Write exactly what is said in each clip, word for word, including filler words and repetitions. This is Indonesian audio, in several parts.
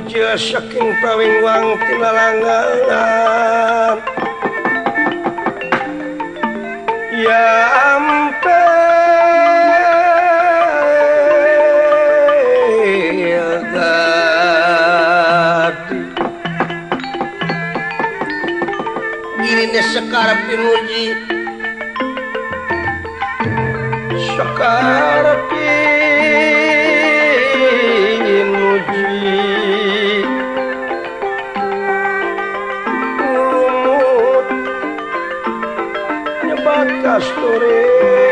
Pinuji saking pawingwang tilalangan ya ampe gini sekarang Pinuji sekarang Kasturi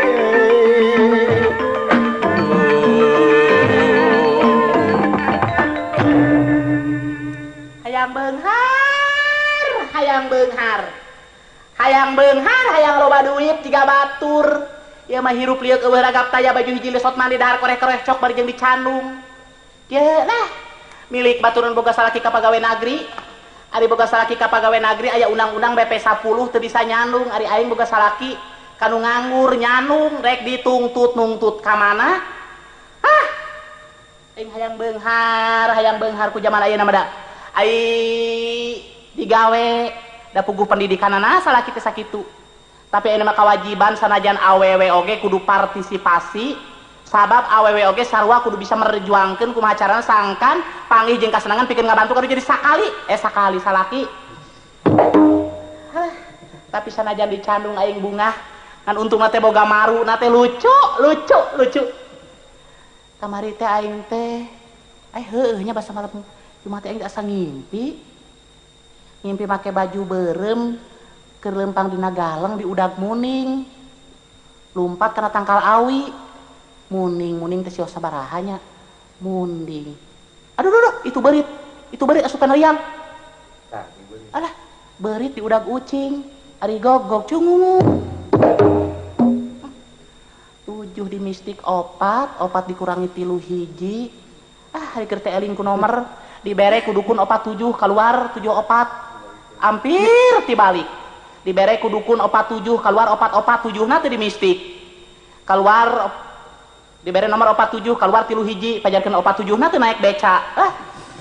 hayang beunghar hayang beunghar hayang beunghar hayang loba duit tiga batur ieu mah hirup lieur eueuh ragap taya baju hiji lesot mandi dahar koreh-koreh cok bari jeung dicandung kieu nah milik baturan boga salaki ka pagawe nagri ari boga salaki ka pagawe nagri aya undang-undang B P sepuluh teu bisa nyandung ari aing boga salaki kanu nganggur nyanung rek ditungtut nungtut ka mana ah aing hayang beunghar hayang beunghar ku zaman ayeuna mah da ai digawe da puguh pendidikanana salaki teh sakitu tapi ayeuna mah kewajiban sanajan awewe oge kudu partisipasi sabab awewe oge sarua kudu bisa merjuangkeun kumaha carana sangkan panggih jeung kasenangan pikeun ngabantu kadu jadi sakali eh sakali salaki ah, tapi sanajan dicandung aing bungah kan untung nate boga maru nate lucu lucu lucu kamari teh aing teh ai heueuh nya basa malam cuma teh aing asa ngimpi ngimpi make baju beureum keur lempang dina galeng di udag muning lumpat kana tangkal awi muning muning teh sios sabaraha nya munding aduh duh, duh itu beurit itu beurit asupan riang tah beurit alah beurit di udag ucing ari gogog cungu tujuh di mistik opat opat dikurangi tilu hiji ah hari kerja eling ku nomor dibere ku dukun opat tujuh keluar tujuh opat hampir tibalik dibere ku dukun opat tujuh keluar opat opat tujuh nanti di mistik keluar dibere nomor opat tujuh keluar tilu hiji pajarkan opat tujuh nanti naik beca ah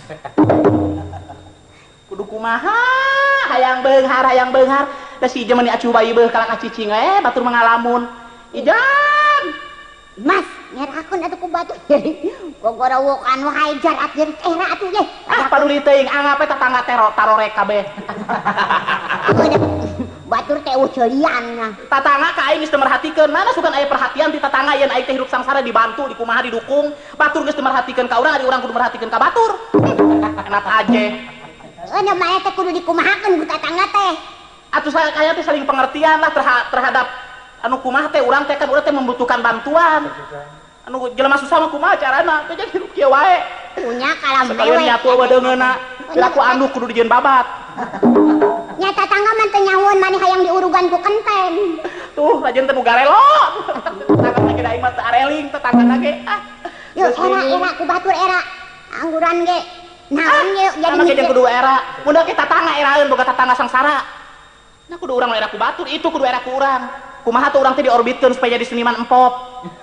kudu kumaha hayang beunghar hayang beunghar da si jeung meni acuh bayi beuh kalak cicing eh batur mangalamun ijan mas nyerakun atuh ku batur gogorowokan wae jarak jeung era atuh ge ah paduli teuing angap eta tangga tero tarorek kabeh batur teh uceulian nah tatangga ka aing geus teu merhatikeun mana sugan aya perhatian ti tatangga yen aing teh hirup sangsara dibantu dikumaha didukung batur geus teu merhatikeun ka urang ari urang kudu merhatikeun ka batur enak aja anu mah teh kudu dikumahakeun ku tatangga teh atuh saya kaya teh saling pengertian lah terhadap anu kumaha teh urang teh kan urang teh membutuhkan bantuan anu jelema susah mah kumaha carana teh jadi hirup kieu wae punya kalam sekalian nyatu wadeungeuna laku anduk kudu dijieun babat nya tatangga mah teh nyahoon maneh hayang diurugan ku kenten tuh lajeun teh nu garelo tetangga lagi da aing mah teu areling tetangga ge ah yuk era era ku batur era angguran ge naon ge jadi mikir kudu era mun da kita tatangga eraeun boga tatangga sangsara nah kudu urang era ku batur itu kudu era ku urang kumaha tuh urang teh diorbitkeun supaya jadi seniman empop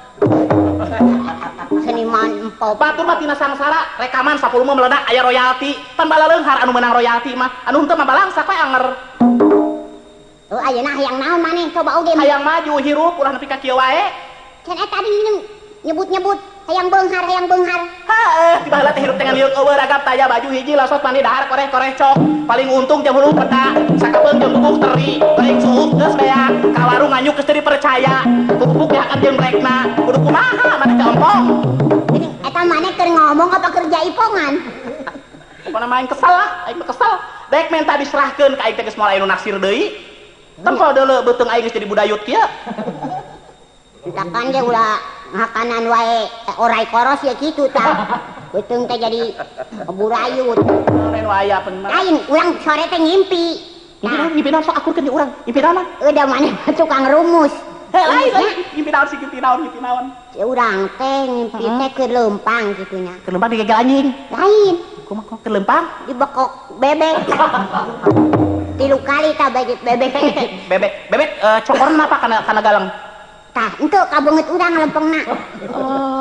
seniman empop batur mah tina sangsara rekaman sepuluh mah meledak aya royalti pan bala leunghar anu menang royalti mah anu henteu mah balangsa we anger oh ayeuna hayang naon maneh coba oge hayang maju hirup ulah nepi ka kieu wae can eta tadi nyebut-nyebut hayang beunghar hayang beunghar heuh di baheula teh hirup teh ngan liuk eueuh ragap taya baju hiji lasot mandi dahar koreh-koreh cok paling untung jeung hulu peda sakabeung jeung tubuh teri baik suuk geus bea ka warung nganyuk geus teu dipercaya pupuk dihakan jeung brekna kudu kumaha maneh teh ompong eta maneh keur ngomong apa kerja ipongan pokona main kesel lah aing kesel dek minta diserahkeun ka aing teh geus moal aya nu naksir deui tempel deuleu beuteung aing geus jadi budayut kieu entakan ge ulah ngakanan wae orai koros ya kitu tah beuteung teh jadi burayut lain wae apeun lain urang sore teh ngimpi ngimpi naon ngimpi naon sok akurkeun di urang ngimpi naon udah maneh tukang rumus heh lain lain ngimpi naon sih ngimpi naon ngimpi naon si urang teh ngimpi teh keur leumpang kitu nya keur leumpang digegel anjing lain kumaha keur leumpang dibekok bebek tilu kali tah bebek bebek bebek bebek cokorna apa kana kana galang tah ente kabeungeut urang lempengna oh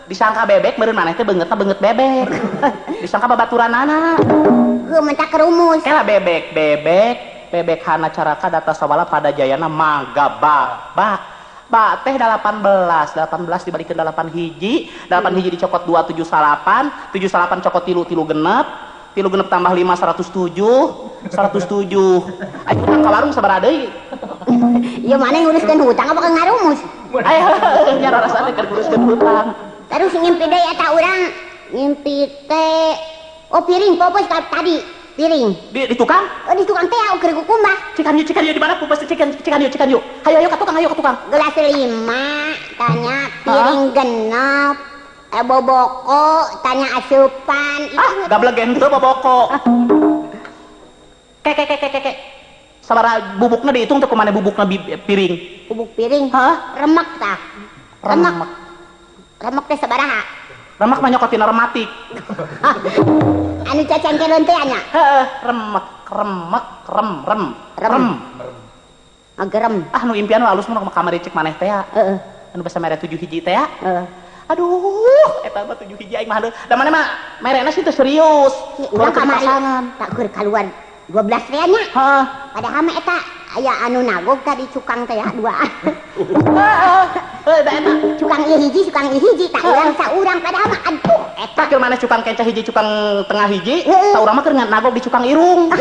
disangka bebek meureun maneh teh beungeutna beungeut bebek. Disangka babaturanana. Heuh mentak kerumus. Kela bebek, bebek, bebek hana caraka data sawala pada jayana mangga ba. Ba. Ba teh delapan belas, delapan belas dibalikeun delapan hiji, delapan hiji dicokot dua tujuh salapan, tujuh salapan cokot tilu tilu genep, tilu genep tambah lima seratus tujuh, seratus tujuh. Ayo utang ka warung sabaraha deui? Ieu maneh nguruskeun hutang apa keur ngarumus? Aya nya rarasana keur nguruskeun hutang. Terus ngimpi deui eta urang, ngimpi teh oh piring popos tadi. Piring Di, di tukang? Oh di tukang teh ukur kukumbah. Cikan yuk, cikan yuk di mana pupus cikan cikan yuk, cikan yuk. Hayo ayo ke tukang, ayo ke tukang. Gelas lima, tanya piring genep, eh, boboko, tanya asupan. Ah, gablek ente boboko. Kek kek kek kek kek. Sabaraha bubukna dihitung teh kumaha bubukna piring? Bubuk piring. Hah? Remek tah. Remek. Remek teh sabaraha? Remek mah nyokotina rematik. Anu cacengkeun teh anya. Heeh, remek, remek, rem, rem, rem. Agerem. Ah nu impian halus mun kamari cek maneh teh ya. Heeh. Anu basa mere tujuh hiji teh ya. Heeh. Aduh, eta mah tujuh hiji aing mah heuh. Da maneh mah merena sih teu serius. Urang kamari tak keur kaluar dua belas rea nya. Heeh. Padahal mah eta aya anu nagog tadi cukang teh ya dua. Heeh. Heuh da eta. Cukang ieu hiji, cukang ieu hiji, tak urang saurang padahal mah aduh eta Keur maneh cukang kencah hiji, cukang tengah hiji, saurang mah keur nagog di cukang irung.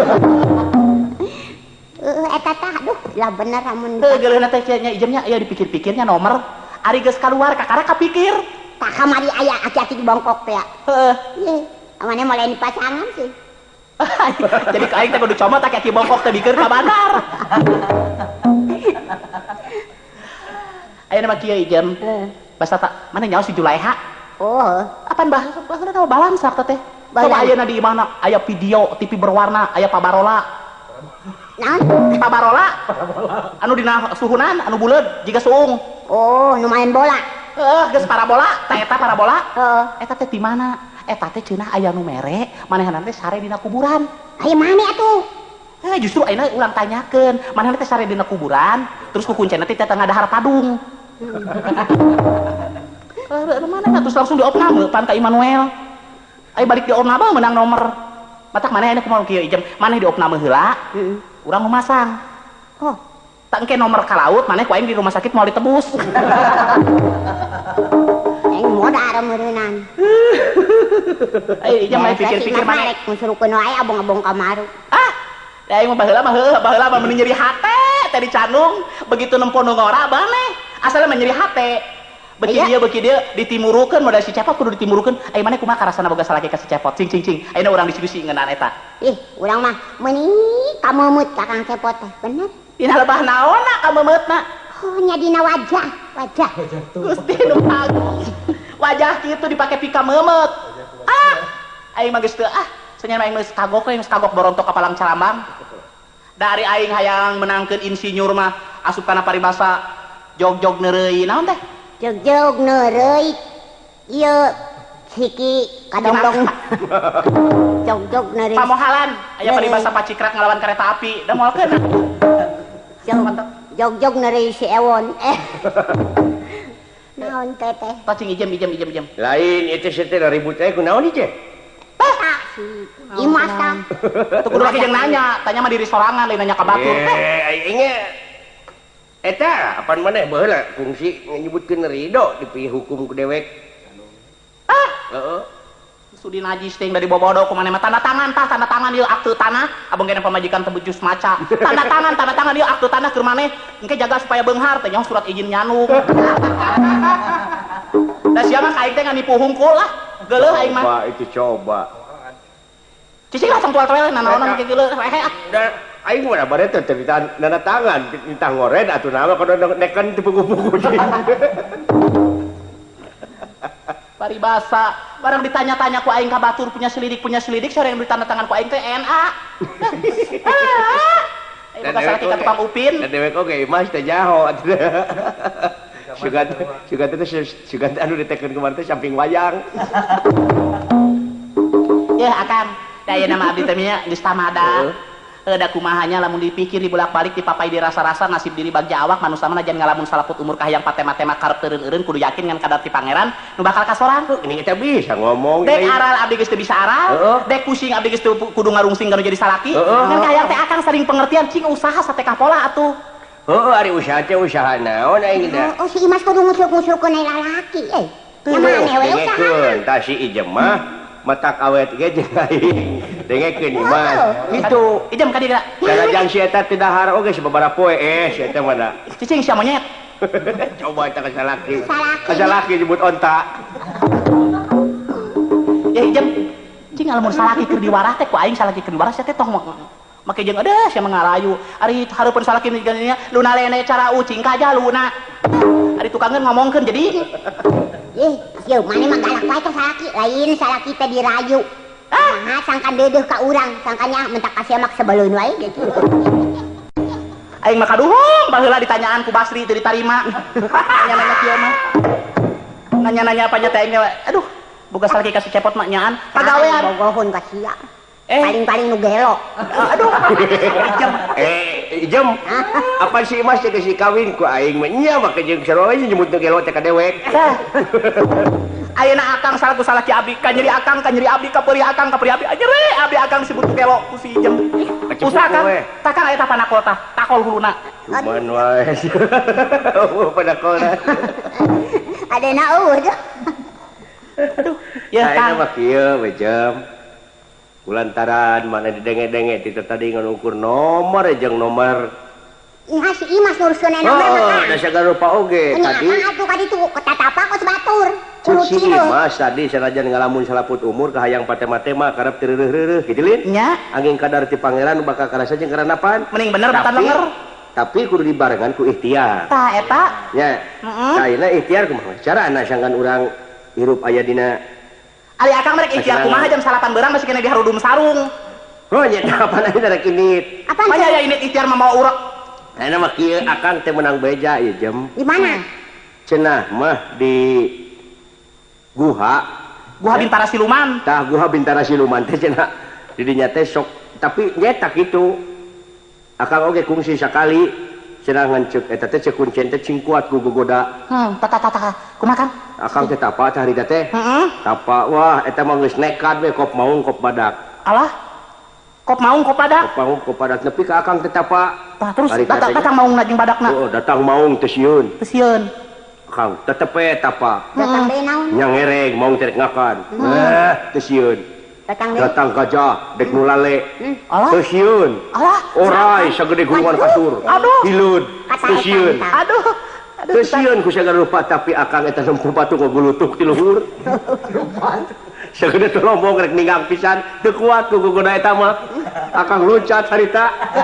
Heeh eta tah aduh lah bener amun. Heuh geuleuhna teh nya ijemnya aya dipikir-pikirnya nomor ari geus kaluar kakara kapikir. Tak kamari aya aki-aki di bongkok teh ya. Heeh. Ieu, amane mulai pasangan sih. Jadi aing teh kudu comot aki-aki bongkok teh bikeun ka bandar. Ayeuna mah kieu ijem. Basa tak mana nyaho si Julaiha. Oh, Apaan bahasa bahasa teh balansak teh. Coba Balan. ayeuna di mana aya video T V berwarna, aya pabarola. naon? Pabarola. Anu dina suhunan anu buleud jiga suung. Oh, nu main bola. Heeh, geus parabola, tah eta parabola. Heeh. Eta teh di mana? Eta teh cenah aya nu mere, manehanna teh sare dina kuburan. Aya mana atuh? Eh justru ayeuna ulang tanyakeun, manehanna teh sare dina kuburan, terus ku kuncena teh tengah dahar padung. Heeh, mana atuh langsung diopna pan ka Immanuel. Ai balik diopna mah menang nomor. Matak maneh aya kumaha kieu ijem, maneh diopna mah heula. Heeh. Urang memasang. Oh, tak engke nomor ka laut, maneh ku aing di rumah sakit moal ditebus. Aing modar meureunnan. Ai ijem mah pikir-pikir maneh. Rek musurukeun wae abong-abong kamaru. Ah, da aing mah baheula mah heuh, baheula mah meni nyeri hate teh di Candung, begitu nempo nu ngora baneh, asal mah nyeri hate. Beki dia beki dia ditimurukeun modal si cepot kudu ditimurukeun. Ai maneh kumaha karasana boga salaki ka si cepot? Cing cing cing. Ayeuna urang disi-disi ngeunaan eta. Ih, urang mah meuni kameumut kakang cepot teh, bener. Dina lebah naonna ka meumeutna? Oh, nya dina wajah, wajah. Gusti nu agung. Wajah kitu dipake pika meumeut. Ah, aing mah geus teu ah, sanya aing geus kagok we, geus kagok borontok ka Palang Calambang. Dari aing hayang menangkeun insinyur mah asup kana paribasa jog-jog neureui naon teh? Jog-jog neureui. Ieu hiki kadongdong. Jog-jog neureui. Pamohalan aya paribasa pacikrak ngalawan kereta api, da moalkeun. Jog-jog neureui si Ewon. Eh. Naon teh teh? Tacing ijem ijem ijem ijem. Lain itu teh ribut teh kunaon ieu? Imasa. Tuh kudu lagi yang nanya, tanya mah di restorangan, lain nanya ka batur. Eh, aing ge eta apaan maneh baheula fungsi nyebutkeun ridho dipilih hukum ku dewek. Ah, Heeh. sudi najis ting dari bobodo ku maneh mah tanda tangan tah tanda tangan ieu akte tanah, abang kena pamajikan teu becus maca. Tanda tangan tanda tangan ieu akte tanah keur maneh engke jaga supaya beunghar teh nyaho surat izin nyanung. Da sia mah aing teh nganipu hungkul lah. Geuleuh aing mah. Coba itu coba. Cicing langsung tual-tual nanaonan kitu geuleuh rehe ah. Dan aing mah bade teh cerita nana tangan minta ngoren atuh nama kada neken teu pugu-pugu. Paribasa, barang ditanya-tanya ku aing ka batur punya selidik punya selidik sore yang ditanda tangan ku aing teh N A. Aing boga salaki ka tukang upin. Dan dewek oge mas teh jaho atuh. Sugan sugan teh sugan anu ditekeun kemarin teh samping wayang. Ya akan. Da ayeuna mah abdi teh nya geus tamada. ada kumahanya lamun dipikir dibolak-balik dipapai dirasa-rasa nasib diri bagja awak manusia mana jangan ngalamun salaput umur kahayang patema-tema karep teureun-eureun kudu yakin ngan kadar ti pangeran nu bakal kasoran. Ini kita bisa ngomong. Dek aral abdi geus teu bisa aral, uh-uh. Dek pusing abdi geus teu kudu ngarungsing kana jadi salaki. Uh-uh. Ngan kahayang teh akang sering pengertian cing usaha satekah pola atuh. Heeh, ari usaha teh usaha naon aing teh. Oh, si Imas kudu ngusuk-ngusukkeun lalaki eh. Namanya we usaha. Tah si Ijem mah matak awet ge jeung aing dengekeun Iman itu Ijem ka dieu salajang si eta teu dahar oge sababaraha poe eh si eta mah da cicing sia monyet coba eta ka salaki Salaki. ka salaki disebut onta ya Ijem cing lamun salaki keur diwarah teh ku aing salaki keur diwarah sia teh tong make jeung aduh sia ngarayu ari hareupeun salaki nya luna lene cara ucing ka jaluna ari tukangeun ngomongkeun jadi ih sieu mane mah galak wae ka salaki lain salaki teh dirayu ah sangkan deudeuh ka urang sangkanya mentak ka sia mak sebeleun wae gitu aing mah kaduhung baheula ditanyaan ku Basri teu ditarima nanya-nanya kieu mah nanya-nanya apa nya teh aing aduh boga salaki ka si cepot mah nyaan pagawean bogohun ka sia eh paling-paling nu gelo aduh Ijem eh Ijem apa si Imas teh geus kawin ku aing mah nya mah jeung saroe nyebut gelo teh ka dewek ayeuna akang salaku salaki abdi ka nyeri akang ka nyeri abdi ka peuri akang ka peuri abdi nyeri abdi akang disebut gelo ku si Ijem usahakan takang aya tah panakol tah takol huluna man wae panakolna adena eueuh aduh ya Kang mah kieu Ijem kulantaran mana didenge-denge itu tadi ngukur nomor jeung nomor iya si Imas nguruskeun nomor oh da sagala rupa oge tadi atuh ka ditu tatapa kos batur si Imas tadi sanajan ngalamun salaput umur kahayang patema-tema karep teureureuh gitu lin nya angin kadar ti pangeran bakal karasa jeung karanapan mending bener bukan lenger tapi kudu dibarengan ku ikhtiar tah eta nya saeuna ikhtiar kumaha carana sangkan urang hirup aya dina ari akang merek ikhtiar kumaha jam salapan beurang masih kena diharudum sarung oh nya apa nih ada kinit apa mah ya ini ikhtiar mah mau urek aya mah kieu akang teh menang beja ieu Jem di mana cenah mah di guha guha bintara siluman tah guha bintara siluman teh cenah di dinya teh sok tapi nyetak itu akang oge kungsi sakali cenah ngancek eta teh cek kuncen teh cing kuat gugogoda hmm tata tata kumaha kan akang teh tapa tah harita teh heeh tapa wah eta mah geus nekat we kop maung kop badak alah kop maung kop badak kop maung kop badak nepi ka akang teh tapa tah terus datang datang maung na jeung badakna oh datang maung teh sieun teu sieun akang tetep we tapa datang deui naon nya ngereng maung teh ngakan eh teh sieun datang deui datang gajah dek nu lale alah teu sieun alah orai sagede gulungan kasur aduh hileud teu sieun aduh teu sieun ku sagala rupa tapi akang eta nempuh batu ngagulutuk ti luhur sagede teu lombong rek ninggang pisan teu kuat ku gugoda eta mah akang loncat harita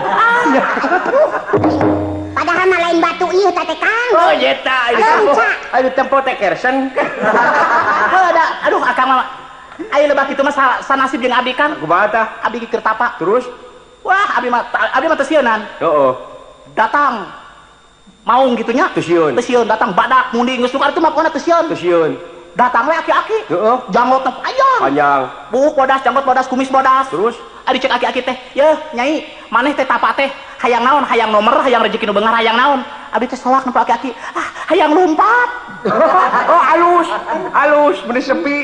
padahal mah lain batu ieu teh teh Kang oh eta aya tempo teh kersen ada aduh akang mah aya lebah kitu mah sanasib jeung abdi Kang kumaha tah abdi keur tapa terus wah abdi mah abdi mah teu sieunan heeh datang maung gitunya teu sieun teu sieun datang badak munding geus tukar itu mah pokona teu sieun teu sieun datang we aki-aki heeh janggotna panjang panjang buuk bodas janggot bodas kumis bodas terus adi cek aki-aki teh yeuh nyai maneh teh tapa teh hayang naon hayang nomor hayang rezeki nu beungar hayang naon abdi teh solak nempo aki-aki ah hayang lumpat oh halus halus bener sepi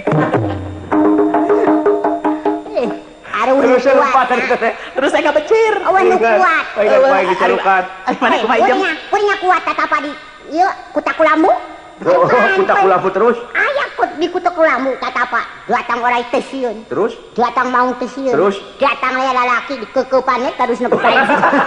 aruh terus kuat terus saya nggak becir awan nu kuat baik baik dicelukan ari mana kumaha Ijem punya kuat tatapa di ieu kutak lambu oh kutak lambu terus aya kut di kutak lambu tatapa datang orai teh sieun terus datang maung teh sieun terus datang aya lalaki di kekeupannya terus nepi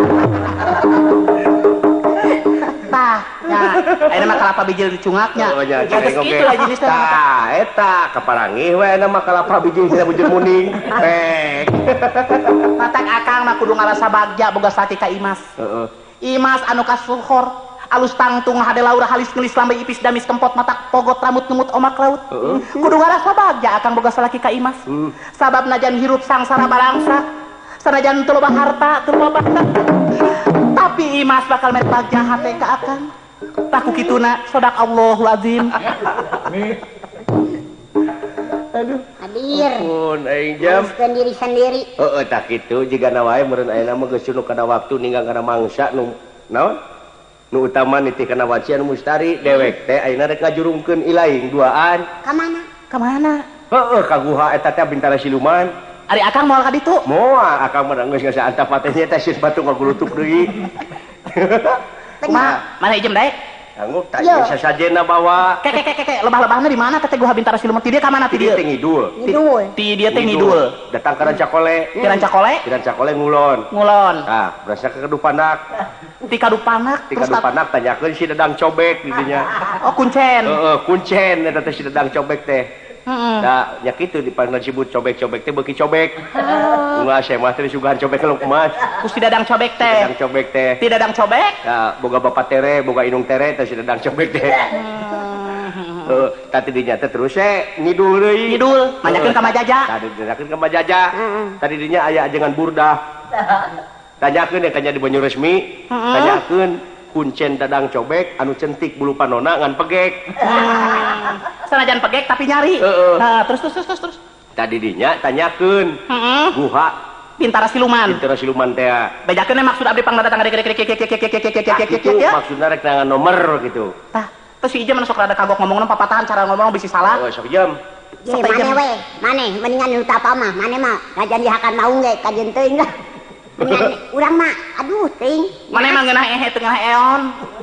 tah nya aya mah kalapa bijil dicungaknya oh nya geus kitu lah jenisna tah eta kaparangih we aya mah kalapa bijil dina bujur muning pek matak akang mah kudu ngarasa bagja boga sati ka Imas heeh Imas anu kasuhor alus tangtung hade laura halis ngelis lambe ipis damis kempot matak pogot rambut ngemut omak laut kudu ngarasa bagja akan boga salaki ka Imas sabab najan hirup sangsara balangsa sanajan teu loba harta teu loba bakat tapi Imas bakal met bagja hate ka akan taku kituna sodak Allahul azim Aduh. Hadir. Ampun, aing jam. Uruskeun diri sendiri. Heeh, tak kitu jigana wae meureun ayeuna mah geus sunu kana waktu ninggal kana mangsa nu naon? Nu utama nitih kana waci anu mustari dewek teh ayeuna rek ngajurungkeun ilaing duaan. Ka mana? Ka mana? Heeh, ka guha eta teh Bintara Siluman. Ari akang moal ka ditu. Moal akang mah geus ngasa antap patehnya teh sis batu ngagulutuk deui. Kumaha? Mana ijem daek? Anggo tanya sasajena bawa. Kek kek kek kek lebah-lebahna di mana teh guha Bintara Siluman? Ti dieu ka mana ti dieu? Ti ngidul. Ngidul. Ti dieu teh ngidul. Datang ka Rancakole. Ti Rancakole? Ti Rancakole ngulon. Ngulon. Tah, berasa ke Kedupanak. Ti Kadupanak. Ti Kadupanak tanyakeun si Dadang Cobek di dinya. Oh, kuncen. Heeh, kuncen eta teh si Dadang Cobek teh. Heeh. Da nya kitu dipanggil disebut cobek-cobek teh beuki cobek. Ulah saya mah teh disugahan cobek kalau kumaha. Ku si Dadang Cobek teh. Dadang Cobek teh. Ti Dadang Cobek? Ya, boga bapak tere, boga inung tere teh si Dadang Cobek teh. Heeh, tadi dinya teh terus we ngidul deui. Ngidul, nanyakeun ka Majaja. Tadi nanyakeun ka Majaja. Tadi dinya aya ajengan burdah. Tanyakeun ya kanya di banyu resmi. Tanyakeun kuncen Dadang Cobek anu centik bulu panona ngan pegek. Hmm. Sanajan pegek tapi nyari. Heeh. Nah, terus terus terus terus. Tadi dinya tanyakeun Heeh. guha Bintara Siluman. Bintara Siluman teh. Bejakeun maksud abdi pangdatang gede gede gede gede gede gede gede gede Itu gede ya. maksudna rek nangan nomor gitu. Tah, terus si Ijem sok rada kagok ngomongna papatahan cara ngomong bisi salah. Oh, sok jam. Ye, mane we? Mane mendingan nu tapa mah, mane mah ngajan dihakan maung ge kajeun teuing lah. Mendingan urang mah aduh teuing. Mana emang ngeunah ehe teu ngeunah eon.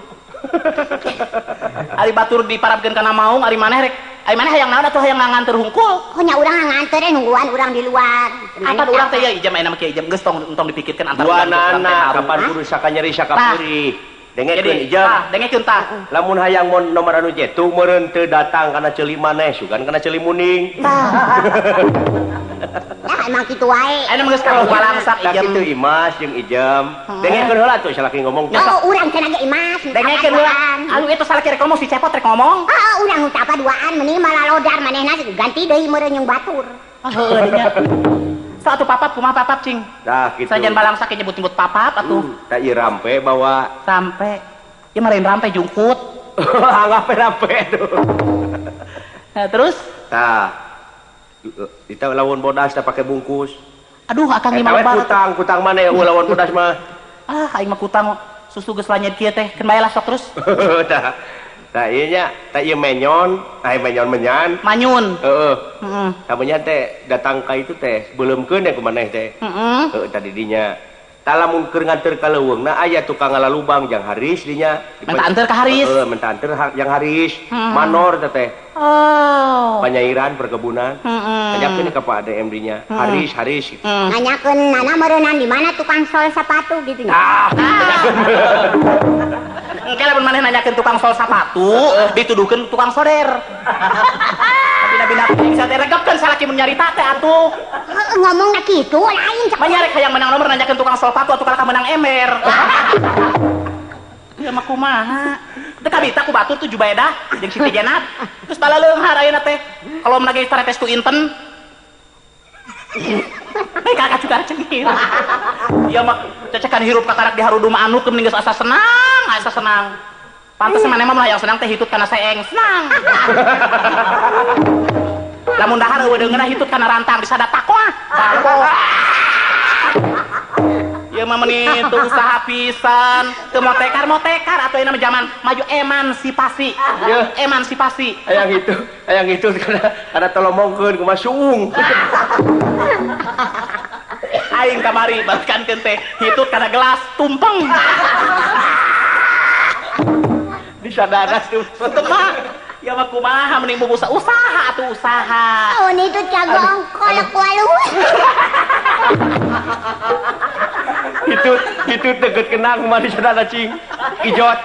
Ari batur diparabkeun kana maung, ari maneh rek ari maneh hayang naon atuh hayang nganter hungkul. Oh nya urang nganter deh nungguan urang di luar. Apa urang teh ya Ijem ayeuna mah kieu Ijem geus tong tong dipikirkeun antara Dua urang jeung urang teh nana harum. kapan kudu sakanyeri sakapuri. Dengekeun Jadi, Ijam. ah, dengekeun tah. Lamun hayang mon nomor anu jetung meureun teu datang kana ceuli maneh sugan kana ceuli muning. Nah emang kitu wae. Ayeuna mah geus kalau balangsak Tak Ijem. kitu Imas jeung Ijam. Dengekeun heula tuh salaki ngomong. Oh urang cenah ge Imas. Dengekeun heula. Anu itu salah kira ngomong si Cepot rek ngomong. Oh urang nu tapa duaan meni malah lodar manehna ganti deui meureun jeung batur. Heueuh dinya. Satu papap kumaha papap cing. Tah kitu. Sajan balangsak nyebut-nyebut papap atuh. Tak ieu rampe bawa. Sampai ya marahin rampe jungkut. Anggap rampe tuh. Nah, terus Tah. Kita lawan bodas tak pakai bungkus. aduh akang Eh, gimana tawet banget. kutang, kutang mana ya lawan bodas mah. Ah aing mah kutang susu geus lanyet kieu teh. Keun bae lah sok terus. Tah. Tah ieu nya, tah ieu menyon, ai menyon menyan. Manyun. Heeh. Heeh. Kamunya teh datang ka itu teh beuleumeun ya kumaneh teh. Heeh. Heeh tadi dinya. Tah lamun keur nganter ka leuweungna aya tukang ngalalubang jang Haris dinya. Minta anter ka Haris. Heeh, minta anter yang Haris. Hmm. Manor teh teh. Oh. Panyairan perkebunan. Heeh. Tanyakeun ka Pak D M dinya. Haris, Haris. Hmm. Nanyakeun nana meureunan di mana tukang sol sepatu gitu nya. Ah. Engke lamun maneh nanyakeun tukang sol sapatu, dituduhkeun tukang soder. Bina-bina bisa teh regepkeun salaki mun nyarita teh atuh. Ngomongna kitu lain cek. Banyak rek hayang menang nomor nanyakeun tukang sol sepatu atuh kalaka menang ember. Ya mah kumaha? Teu kabita ku batur tujuh baedah jeung Siti Jenat. Terus bala leunghar ayeuna teh. Kalau menagi taretes tu inten. Hei kakak juga cengir. Iya mah cecekan hirup katarak di harudum anu keun geus asa senang, asa senang. Pantes maneh mah yang senang teh hitut kana seeng, senang. Lamun dahar eueuh deungeunna hitut kana rantang bisa da takwa. Takwa. Ieu mah meuni teu usaha pisan, teu motekar-motekar atuh ayeuna mah zaman maju emansipasi. Ieu Emansipasi. Hayang itu, hayang itu karena ada tolomongkeun kumaha suung. Aing kamari balikankeun teh hitut kana gelas tumpeng. Disadana tuh. Teu mah ya mah kumaha mending bobosa usaha atuh usaha. Oh ini tuh cagong kolak walu. Itu itu deket kenang kumaha disadana cing. Ijot.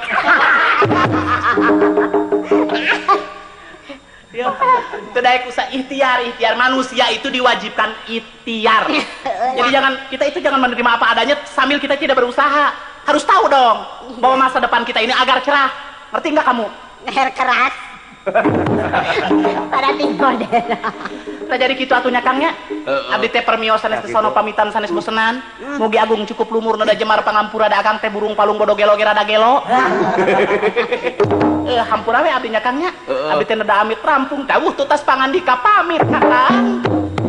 Ya, itu daek usaha ikhtiar, ikhtiar manusia itu diwajibkan ikhtiar. Jadi jangan kita itu jangan menerima apa adanya sambil kita tidak berusaha. Harus tahu dong bahwa masa depan kita ini agar cerah. Ngerti nggak kamu? Leher keras. Pada tinggal deh. Kita jadi kitu atunya Kangnya. Abdi teh permio sanes teh sono pamitan sanes bosenan. Mugi agung cukup lumur nada jemar pangampura da akang teh burung palung bodo gelo ge rada gelo. hampura we abdi nya Kang nya. Heeh. Abdi teh da amit rampung dawuh tutas pangandika pamit Kang.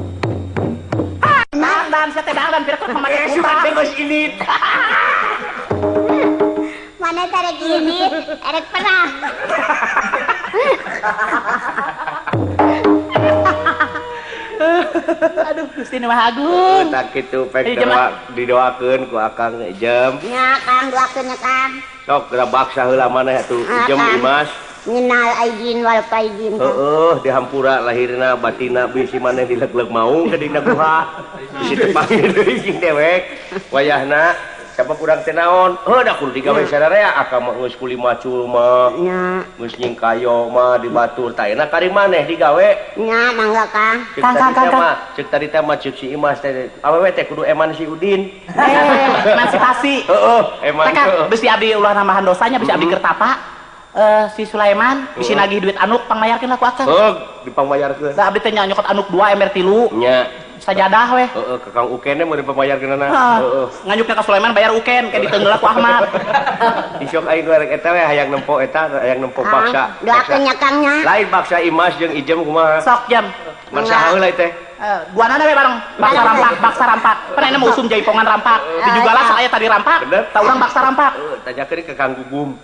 Ah, dan saya teh dan pirek pamake putra. Geus ini. Mana tarik ini? Erek pernah. Aduh, Gusti nu Maha Agung. Tak kitu pek Eh, jemaah. didoakeun ku Akang Ijem. Ya Kang, doakeun ya Kang. Sok geura baksa heula maneh atuh Ah, Ijem Kang. Imas. Minal aidin wal faizin. Kang. Heeh, di hampura lahirna batina bisi maneh dileg-leg maung ke dina guha. Bisi teu panggil deui jeung dewek. Wayahna siapa kurang teh naon? Heuh da kudu digawe sadarea Akang mah geus kuli macul mah. Ya, Geus nying kayo mah di batur tah enak kari maneh digawe. ya mangga Kang. Cek Kang, tadi Kang, teh Kang, mah, cek tadi teh mah cek si Imas teh. Awewe teh kudu eman si Udin. Eh, emansipasi. Heeh, eman. Teka, heeh. bisi abdi ulah nambahan dosanya, bisi abdi kertapa. Eh, si Sulaiman bisi nagih duit anuk pangmayarkeun lah ku Akang. Heeh, dipangbayarkeun. Da abdi teh nya nyokot anuk dua ember tilu. Nya. Sajadah weh. Heeh, ke Kang Ukene mau dipambayarkeunana. Heeh. Heeh. Nganyukna ka Sulaiman bayar uken kayak ditenggel ku Ahmad. Isok aing goreng eta we hayang nempo eta, hayang nempo Kang, baksa. doakeun ya Kang nya. Lain baksa Imas jeung Ijem kumaha? Sok jam. Man saha heula teh? Eh, duanana we bareng baksa rampak, baksa rampak. Pernah ini mau usum jaipongan rampak. Di juga lah saya tadi rampak. Bener. Tak urang baksa rampak. Heeh, tanyakeun ke Kang Gugum.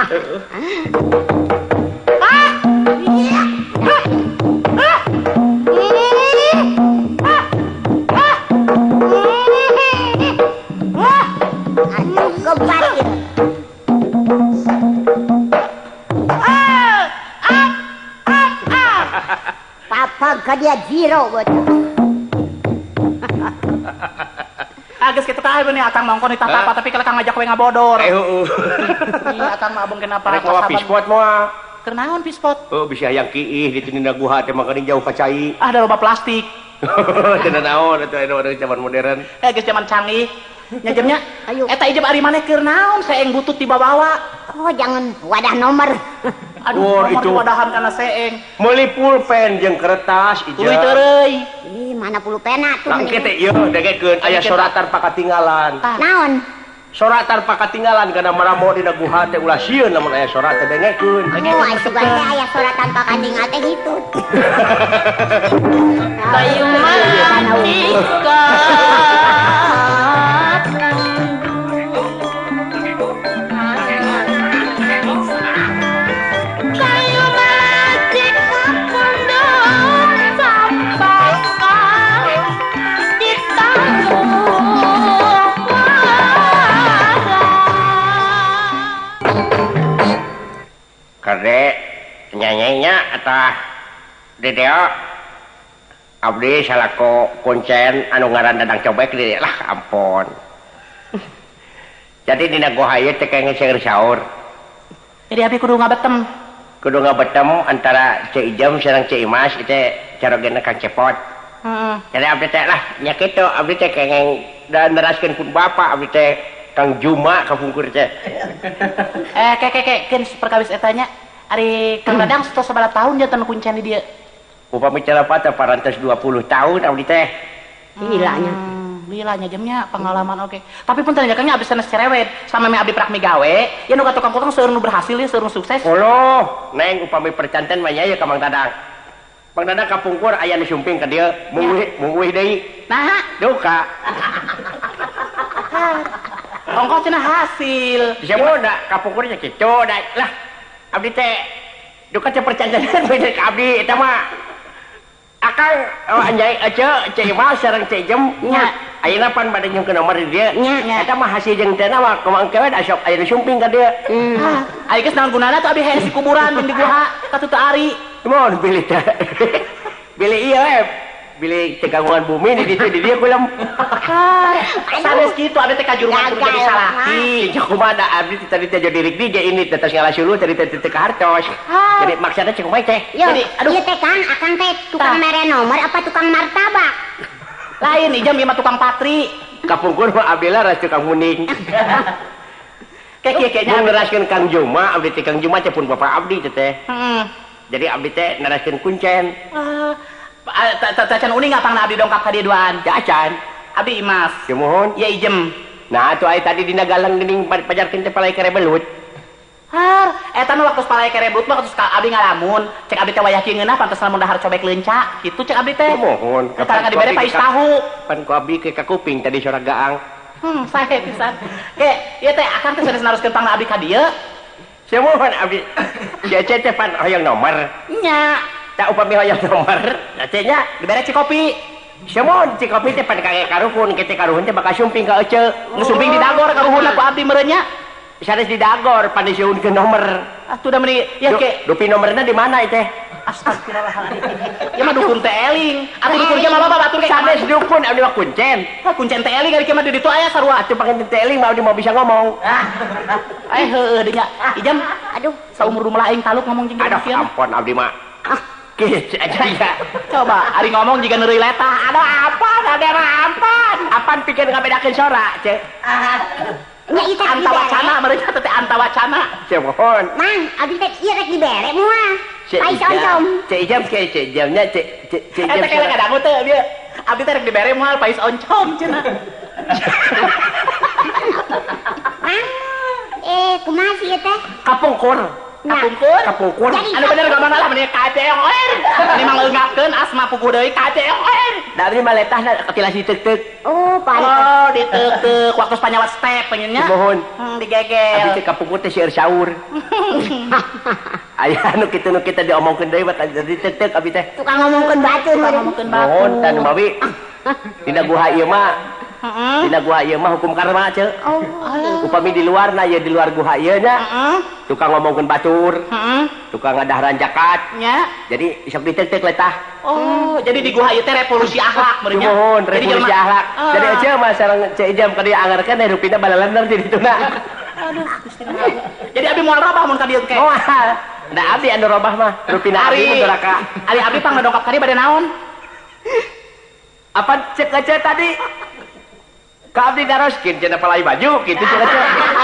Aduh, kebatir. Papa ka dia zero bocah. Ah geus kitu kae nih Akang mongkon ditatapa tapi kalau Kang ngajak we ngabodor. Eh heeh. Iya Akang mah abeng kenapa Rek mawa pispot moal. Keur naon pispot? Oh, bisa hayang kiih di dina guha teh mah geuning jauh ka cai. Ah ada loba plastik. Teu naon atuh anu ada zaman modern. Eh geus zaman canggih. Nya jamnya. Ayo. Eta ijem ari maneh keur naon seeng butut dibawa. Oh, jangan wadah nomor. Aduh, Wah, nomor itu. diwadahan kana seeng. Meuli pulpen jeung kertas Tuluy Ijem. teureui. Ih, mana pulpena tuh. Langke teh ieu degekeun aya sorat tanpa katinggalan. Naon? Sorat tanpa katinggalan kana maramo dina guha teh ulah sieun lamun aya sorat teh dengekeun. Oh, ay sugan teh aya suratan pakanting teh gitu. Kayu matika. Kayu matika pundung sampai kau ditanggung. Kade nyanyainya atah Dedeo abdi salako kuncen anu ngaran Dadang Cobek di lah ampun. Jadi dina goha ieu teh kenging seueur saur. Jadi abi kudu ngabetem. Kudu ngabetem antara Cik Ijem sareng Cik Imas itu carogena Kang Cepot. Heeh. Jadi abdi teh lah nya kitu abdi teh kenging dan neraskeun ku bapa abdi teh Kang Juma kapungkur teh. Eh kek kek kek keun perkawis etanya ari Kang Dadang satos sabaraha tahun janten kuncen di dieu. Upami calapa teh parantos dua puluh tahun abdi teh. Gilanya. Hmm, gilanya jamnya pengalaman oke. Tapi punten nya Kang abdi sanes cerewet sama me abdi prak migawe, ya nu ka tukang-tukang seueur nu berhasil ya seueur nu sukses. Uluh, neng upami percanten mah nya ya ka Mang Dadang. Mang Dadang kapungkur aya nu sumping ka dieu, mungguih mungguih deui. Nah, Duka. ongkos cenah hasil. Bisa moda kapungkurnya kitu da lah. Abdi teh duka teh percanten beda ka abdi eta mah. Akang oh, anjay aja Cik Imas sareng Cik Ijem nya ayeuna pan bade nyungkeun nomor di dieu nya eta mah hasil jeung teh mah kumaha kewe da sok aya nu sumping ka dieu. Ah, ari geus naon gunana tuh abi hayang si kuburan jeung di guha ka tutu ari. Mohon pilih teh. Pilih iya we. Pilih tegangan bumi di ditu di dieu kulam. Sanes kitu abi teh kajurungan kudu jadi salaki. Cek kumaha da abdi tadi teh jadi rik di ini tetes ngalasulu tadi teh teh ka hartos. Jadi maksudna cek kumaha teh. Yo, Jadi, aduh. ieu teh kan akang teh tukang Tah. mere nomor apa tukang martabak? Lain ijem ieu mah tukang patri. Kapungkur mah abdi lah ras tukang muning. Kayak kieu kayaknya Mun neraskeun Kang Juma, abdi teh Kang Juma teh pun bapak abdi teh teh. Heeh. Jadi abdi teh neraskeun kuncen. Ah, tacan uning ngapangna abdi dongkap ka dieu duaan. Acan. Abdi Imas. Ya mohon. Ya ijem. Nah, atuh aya tadi dina galang geuning pajarkeun teh palai kerebelut. Har, eta nu waktu palaya kerebut mah terus abdi ngalamun, cek abdi teh wayah kieu ngeunah pantes lamun dahar cobek leunca, kitu cek abdi teh. Mohon. Karena dibere pais tahu. Pan ku abdi ke ka kuping tadi suara gaang. Hmm, sae pisan. Ge, ieu teh akang teh geus naroskeun pangna abdi ka dieu. Sia mohon abdi. Si Aceh teh pan hoyong nomor. Nya, Tak upami hoyong nomor. Aceh nya dibere cikopi. sia mohon si kopi teh pan kage karuhun, kitu karuhun teh bakal sumping ka Aceh. Ngesumping di dagor karuhun ku abdi meureun nya. Sanes di dagor pan disieunkeun nomor. Ah, tuh udah meni ya ke Dupi nomorna di mana teh? Astagfirullahaladzim. Ya mah dukun teh eling. Atuh dukun ge mah loba batur ge. Sanes dukun abdi mah kuncen. Ah, kuncen teh eling ari kieu mah di ditu aya sarua. Atuh pakai teling mah abdi mau bisa ngomong. Eh heueuh dinya. Ijam, Aduh, saumur rumah aing taluk ngomong jeung Aduh kieu. ampun abdi mah. Kieu aja ya. Coba ari ngomong jiga neureuy letah. Aduh apa? Ada apaan? Apaan pikir ngabedakeun sora, Cek? nya ieu teh Anta dibere. wacana meureun teh anta wacana. Sia mohon. Mang, abdi teh ieu rek dibere moal. Pais oncom. Cek jam ke cek jamnya cek cek cek Eh teh kele ngadangu teh dia. Abdi teh rek dibere moal pais oncom cenah. Mang, eh kumaha sih ieu teh? Kapungkur. Kapungkur. Kapungkur. Jadi Anu bener ngomong lah meni kaceoer. Ini mah ngeungapkeun asma pugu deui kaceoer. Dari maletahna ketilasi tek-tek. Oh, pantes. Oh, diteuk-teuk waktu panyawat step pengennya. Mohon. Hmm, Abdi digegel. teh kapungkur teh seueur saur. Aya anu kitu nu kita diomongkeun deui mah jadi tek-tek abdi teh. Tukang ngomongkeun batur mah. Ngomongkeun batu. Mohon tan bawi. Dina guha ieu mah. Heeh. Dina guha ieu mah hukum karma, Ceu. Oh, Upami di luar na ieu di luar guha ieu nya. Heeh. Tukang ngomongkeun batur, Heeh. tukang ngadaharan zakat. Nya. Jadi sok ditek-tek letah. Oh, jadi di gua ieu teh revolusi akhlak meureun nya. Mohon Jadi revolusi jelema- akhlak. Ah. Jadi aja mah sareng Cek Ijam ka dieu anggarkeun hirupina balalender jadi tuna. Aduh, Gusti Allah. Jadi abdi moal robah mun ka dieu ke. Oh, da abdi anu robah mah rupina abdi Ari, mah doraka. ari abdi pang ngedongkap ka dieu bade naon? Apa cek aja tadi? Ka abdi daroskeun cenah palai baju kitu cek aja.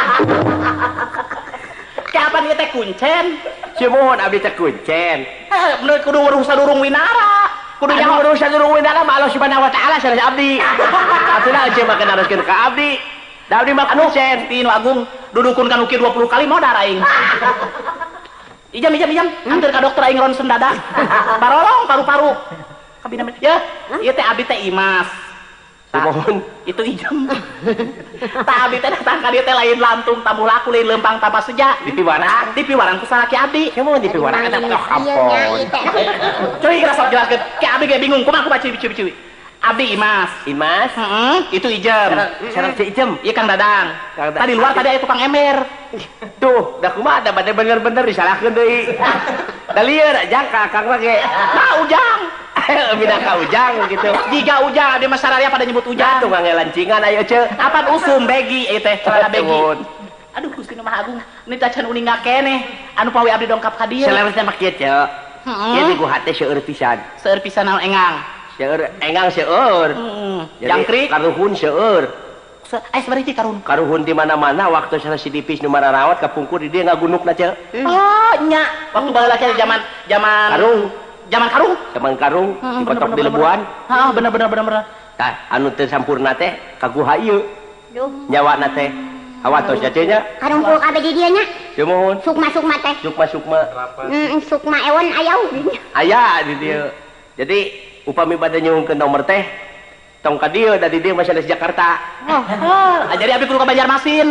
Kayak apa ieu teh kuncen? Sia mohon abdi teh kuncen. Eh, menurut kudu weruh sadurung winara. Kudu Kudu nyaho urusan urung winara mah Allah Subhanahu wa taala sanes abdi. Atuh aja mah kana daroskeun ka abdi. Da abdi mah kuncen. Tinu Agung dudukun kan uki dua puluh kali modar aing. Ijam ijam ijam, anteur ka dokter aing ronsen dada. Barolong paru-paru. Kabina ya, ieu teh abdi teh Imas. Sia mohon. Itu ijam. Tak abdi teh datang ka dieu teh lain lantung tabuh laku lain lempang tanpa seja. Di piwarang. Di piwarang ku salaki abdi. Sia mohon di piwarang eta Mang, oh ieu nya ampun. ieu teh. Cuy kira sok jelaskeun. Ke abdi ge bingung kumaha ku baca ciwi-ciwi. Abdi Imas. Imas. Heeh, itu ijam. Sareng Cek Ijam. Iya Kang Dadang. Kang Dadang. Tadi luar tadi aya tukang ember. Tuh, da kumaha da bade bener-bener disalahkeun deui. Da lieur jangka Kang mah ge. Nah, ujang. Bina ka ujang gitu. Jika ujang di masyarakat pada nyebut ujang. Tuh ngelancingan ayo Ceu. Apa usum begi ieu teh celana begi. Tuhun. Aduh Gusti Nu Maha Agung, ini tacan uning ngakene. Anu pawi abdi dongkap ka dieu. Seleresna mah kieu Ceu. Heeh. Ieu di guha teh seueur pisan. Seueur pisan naon engang. Seueur engang seueur. Heeh. Jadi, Jangkrik. karuhun seueur. Se- Eh sabaraha karun. Karuhun di mana-mana waktu sana si dipis nu mararawat kapungkur di dia ngagunukna Ceu. Oh, nya. Waktu baheula teh zaman zaman Karung, zaman karung. teman karung Heeh, dikotok bener, di bener, lebuan. Heeh, bener bener bener bener. Tah, anu teu sampurna teh ka guha ieu. Duh, Nyawana teh. Hawatos ya Ceu nya. karungkul kabeh di dieu nya. Sia mohon. Sukma-sukma teh. Sukma-sukma. Hmm, sukma ewon ayau. Aya di dieu. Jadi upami bade nyuhungkeun nomor teh tong ka dieu da di dieu mah sanes Jakarta. Oh, oh. Ah, jadi abdi kudu ka Banjarmasin.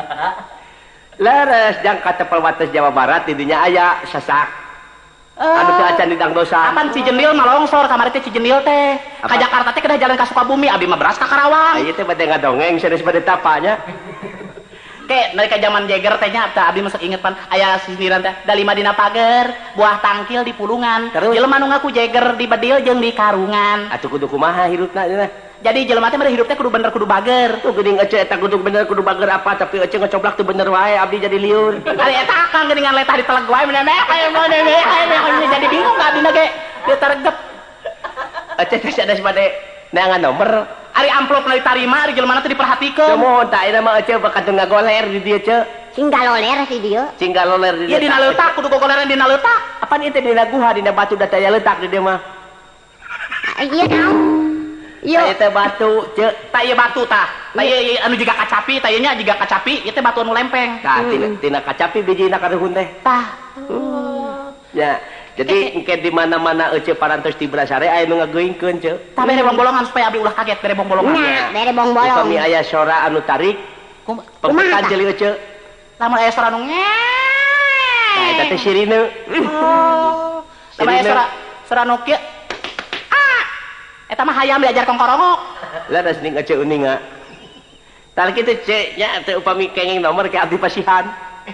Leres jang ka tepel wates Jawa Barat di dinya aya sasak. Anu teu acan di dangdosan. Apaan Cijenil mah longsor kamari teh Cijenil teh. Ka Apa? Jakarta teh kedah jalan ka Sukabumi, abdi mah beras ka Karawang. Ieu teh bade ngadongeng sanes bade tapanya. Ke dari ka zaman Jagger teh nya teh abdi masuk inget pan aya sindiran teh da lima dina pager, buah tangkil di pulungan. Terus? Jelema nu ngaku Jagger di bedil jeung di karungan. Atuh kudu kumaha hirupna cenah. Jadi jelema teh mere hidup teh kudu bener kudu bager. Tuh geuning ece eta kudu bener kudu bager apa tapi ece ngecoblak teu bener wae abdi jadi liur. Ari eta akang geuningan letah di teleg wae meneh aya meneh aya jadi bingung ka abdina ge. Dia teregep. Ece teh sanes bade neangan nomor. Ari amplop na ditarima ari jelema teh Teu diperhatikeun. mohon tah ayeuna mah ece bakal teu ngagoler di dieu ce. Singgal loler si dieu. Cinggal loler di Ieu dina leutak kudu gogoleran dina leutak. Apaan ieu teh dina guha dina batu da taya letak di dieu mah. Ah, ieu naon? Yuk. Saya teh batu, cek. Tak ieu batu tah. Tak ieu anu jiga kacapi, tah ieu nya jiga kacapi, ieu teh batu anu lempeng. Tah tina tina kacapi bijina karuhun teh. Tah. Ya. Jadi engke di mana-mana euceuk parantos ti Brasare aya nu ngageuingkeun ceu. Tah bere bong-bolongan supaya abdi ulah kaget bere bong-bolongan. Nah, bere bong bolong. Upami aya sora anu tarik, Kumaha? pengpekan ceuli euceuk. Lamun aya sora nu ngeng. Nah, eta teh sirine. Oh. Lamun aya sora sora nu kieu. Ah. Eta mah hayam diajar kongkorongok. Laras ning euceuk uninga. Tah kitu ceuk nya teh upami kenging nomor ke abdi pasihan.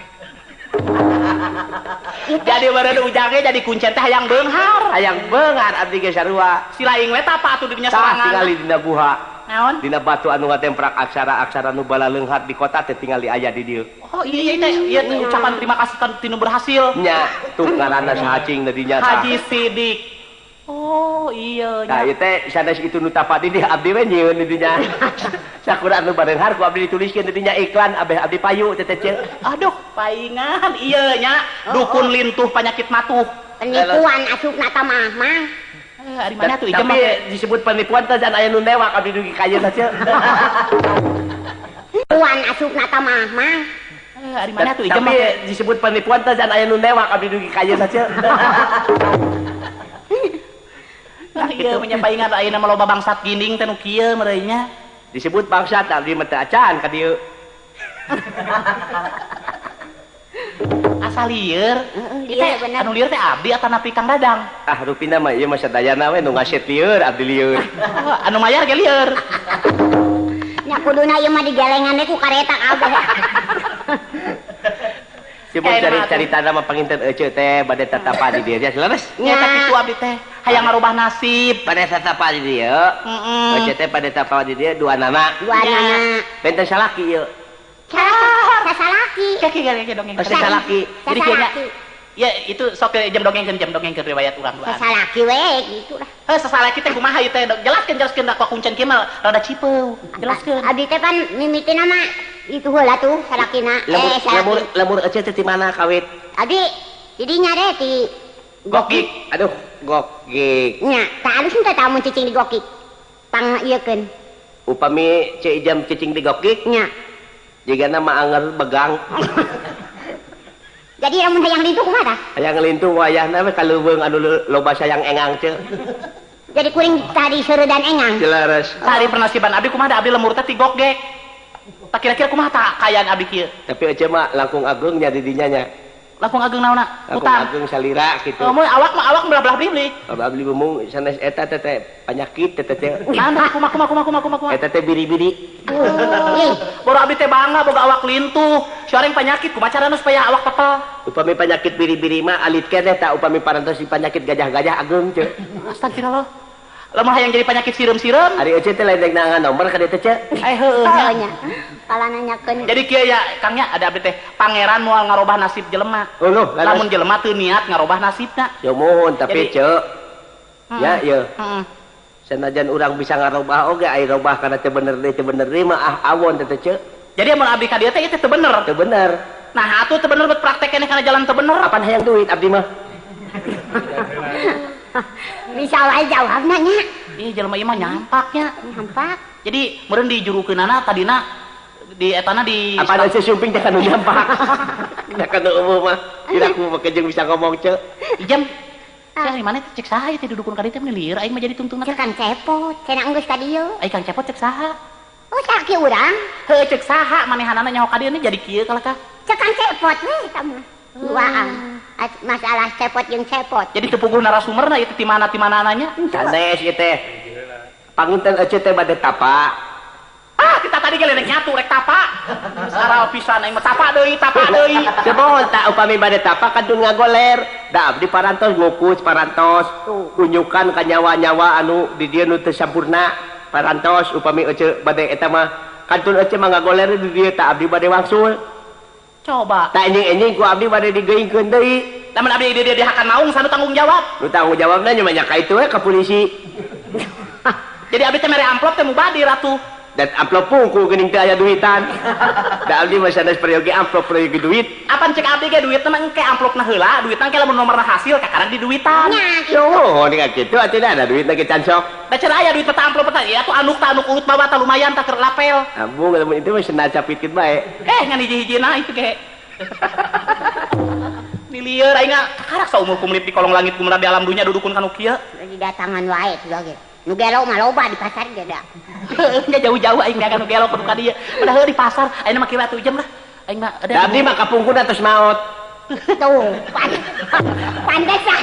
Jadi baru ujangnya jadi kuncen teh hayang beunghar. Hayang beungar abdi ge sarua. Si laing we tapa atuh di dinya Tah sorangan. tingali dina buha. Naon? Dina batu anu ngatemprak aksara-aksara nu bala leunghat di kota teh tingali aya di dieu. Oh iya iya teh iya teh ucapan terima kasih kan tinu berhasil. Nya tuh ngaranna sahacing na dinya tah. Haji Sidik. Oh iya Nah, nya. ieu teh sanes itu nu tapa di dieu abdi we nyieun di dinya. Sakura anu bareunghar ku abdi dituliskeun di dinya iklan abeh abdi payu teh teh ceuk. Aduh, paingan iya nya dukun lintuh penyakit matuh. Penipuan asupna tah mah mah. Eh, ari mana tuh ijem Tapi mah teh. disebut penipuan teh jan aya nu newak abdi dugi kayeuna ceuk. Penipuan asupna tah mah mah. Eh, ari mana tuh ijem mah Tapi teh. disebut penipuan teh jan aya nu newak abdi dugi kayeuna ceuk. Ah, iya menyampaikan ayeuna mah loba bangsat ginding teh nu kieu mereuy nya. Disebut bangsat abdi mah teu acan ka dieu. Asal lieur. Iya bener. Anu lieur teh abdi atawa napi Kang Dadang. Ah rupina mah ieu mah sadayana we nu ngaset lieur abdi lieur. Oh, anu mayar ge lieur. Nya kuduna ieu mah digelengan teh ku kareta kabeh. Sebut Kayak cari mah tuh. carita nama panginten euceuk teh bade tatapa di dieu nya leres. Nya teh kitu abdi teh hayang ngarubah nasib. Bade tatapa di dieu. Heeh. Euceuk teh bade tatapa di dieu dua anak. Dua anak. Benten salaki ieu. Sasalaki. Kaki kaki dongeng. Pasti salaki. Jadi kayaknya Sasalaki. ya itu sok jam dongengkeun jam dongengkeun riwayat urang duaan. Sasalaki we gitu lah. Heuh sasalaki teh kumaha ieu teh jelaskeun jelaskeun da kuncen kieu mah rada cipeu. Jelaskeun. Abdi teh pan mimitina mah itu heula tuh salakina. Lemur Eh lemur salaki. lemur euceuk teh ti mana kawit? Abdi didinya deh di Gokik. Aduh, gokik. nya tah alus teh tah mun cicing di gokik. Pang ieukeun. Upami ceu jam cicing di gokik, Nya. jigana mah anger begang. Jadi lamun hayang lintu kumaha tah? Hayang ngelintung wayahna we kaleuweung anu loba sayang engang ceuk. Jadi kuring tadi seuredan engang. Jeleres. Tadi pernasiban abdi kumaha da abdi lemur teh ti gogek. Tak kira-kira kumaha tah kayaan abdi kieu? Tapi euceuk mah langkung agung nya di dinya nya. Langkung ageung naonna? Langkung Utang. agung salira kitu. Oh, moy awak mah awak belah-belah beli. Abli bumung sanes eta teh teh penyakit teh teh. Mana kumaha kumaha kumaha kumaha kumaha. Eta teh biri-biri. Ih, Baru abdi teh bangga boga awak lintuh. Siareng penyakit kumaha carana supaya awak tepel? Upami penyakit biri-biri mah alit keneh tak upami parantos si penyakit gajah-gajah agung ceuk. Astagfirullah. Lamun hayang jadi penyakit sireum-sireum. Ari euceuk teh lain nangan nomor ka dieu teh ceuk. Eh heueuh nya. oh nya. Pala nanyakeun. Jadi kieu ya Kangnya ada abdi teh pangeran moal ngarobah nasib jelema. Oh no, Lamun jelema teu niat ngarobah nasibna. ya mohon tapi Jadi- ceuk. Ya ieu. Heeh. Sanajan urang bisa ngarobah oge ai robah kana teu bener deui teu bener deui mah ah awon teh teh ceuk. Jadi mun abdi ka dieu teh itu teu bener. Teu bener. Nah, atuh teu bener bet praktek keneh kana jalan teu bener. Apaan hayang duit abdi mah? Bisa wae jawabna nya. Ih jelema ieu mah nyampaknya. Nampak. Jadi meureun dijurukeunana tadina di etana di Apaan euceuk sumping teh kanu nyampak. Da kanu umum mah. Tidak ku bekejeung bisa ngomong ceuk. Ijem. Saya di mana cek saha teh dudukun ka dieu teh lieur aing mah jadi tungtungna. Cek Kang Cepot, cenah enggeus ka dieu. Aing Kang Cepot cek saha? Oh, salaki urang. Heuh cek saha manehanana nyaho ka dieu jadi kieu kalau ka. Cek Kang Cepot we eta mah. Duaan. As- Masalah Cepot jeung Cepot. Jadi teu puguh narasumberna ieu ti mana ti manananya. Sanes ieu teh. Panginten euceuk teh bade tapa. Ah, kita tadi ge lenek nyatu rek tapa. Saral pisan aing mah tapa deui, tapa deui. Teu mohon tak upami bade tapa kadun ngagoler. Da abdi parantos ngukus parantos. Kunjukan ka nyawa-nyawa anu di dieu nu teu sampurna. Parantos upami euceuk bade eta mah kadun euceuk mah ngagoler di dieu tak abdi bade wangsul. Coba. Tak enjing-enjing ku abdi bade digeuingkeun deui. Lamun abdi di dieu dihakan naung sanu tanggung jawab. Nu tanggung jawabna nya nya ka itu we ka polisi. Jadi abdi teh mere amplop teh mubadi ratu. Dan amplop pungku gening teh aya duitan. Da abdi mah sanes peryogi amplop peryogi duit. Apaan cek abdi ge duit mah engke amplopna heula, duitna engke lamun nomorna hasil kakarang di duitan. Nya kitu. Oh, nih kitu atuh ada duit lagi cancok. Da cenah aya duit peta amplop peta ya tuh anuk ta anuk ulut bawa ta lumayan ta keur lapel. Abung lamun itu mah senang capitkeun bae. Eh ngan hiji-hijina itu ge. Di lieur aing karak saumur kumlip di kolong langit kumaha di alam dunya dudukun kanu kieu. Di datangan wae sudah ge. Nu gelo mah loba di pasar ge da. Enggak jauh-jauh aing kanu gelo kudu ka dieu. Padahal di pasar ayeuna mah kira atuh jam lah. Aing mah ada abdi mah kapungkurna tos maot. Tuh, pantesan.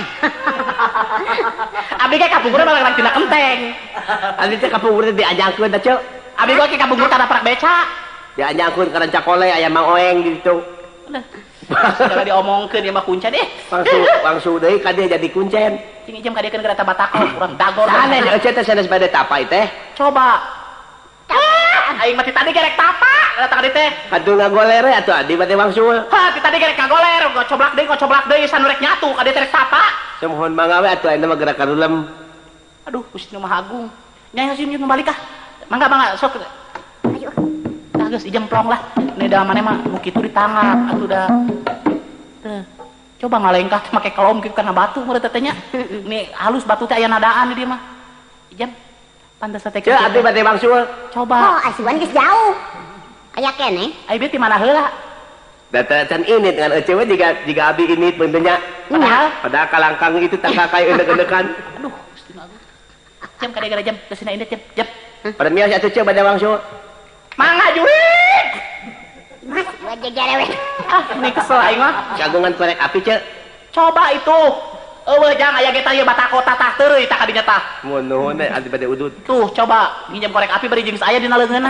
Abdi ge kapungkurna malah lagi tina kenteng. Abdi teh kapungkurna diajangkeun teh, Cuk. Abdi gua ke kapungkur kana prak beca. Diajangkeun ka cakole aya Mang Oeng di ditu. Segala diomongkeun ieu mah kuncen eh. Langsung langsung deui ka dia jadi kuncen. Cing ijem ka diekeun kereta batakor urang dagor. Sanes ece teh sanes bade tapai teh. Coba. Aing mah ti tadi gerek tapa, datang di teh. Kadu ngagolere atuh adi bade wangsul. Ha, ti tadi gerek ngagoler, ngocoblak deui, ngocoblak deui sanurek nyatu ka dieu teh tapa. Semohon mangga we atuh ayeuna mah gerak karulem. Aduh, Gusti Nu Maha Agung. Nyai Hasim nu balik ah. Mangga mangga sok. Ayo. Nah, geus ijem plong lah. Ini da maneh mah nu kitu ditangap atuh da. Teh. Coba ngalengkah make kolom kitu kana batu meureut teh nya. Ini halus batu teh aya nadaan di dieu mah. Ijem. Pantes teh. Ceu abdi bade wangsul. Coba. Oh, asuhan geus jauh. Aya keneh. Ai beuh ti mana heula? Data can init ngan ece we jiga jiga abdi init beuneu nya. Padahal Padahal kalangkang itu tangka kayu eundek-eundekan. aduh, Gusti Nu Agung. Jam ka gara jam kesina init jam. Jam. Pada mios atuh ceu bade wangsul. Mangga jurik. Mas, gua jajare we. Ah, ini kesel aing mah. Kagungan korek api ceu. Coba itu. Eueuh jang aya ge tah ieu batako tatah teureui tah ka dinya tah. Mun nuhun we abdi bade udud. Tuh, coba nginjem korek api bari jeung saya dina leungeunna.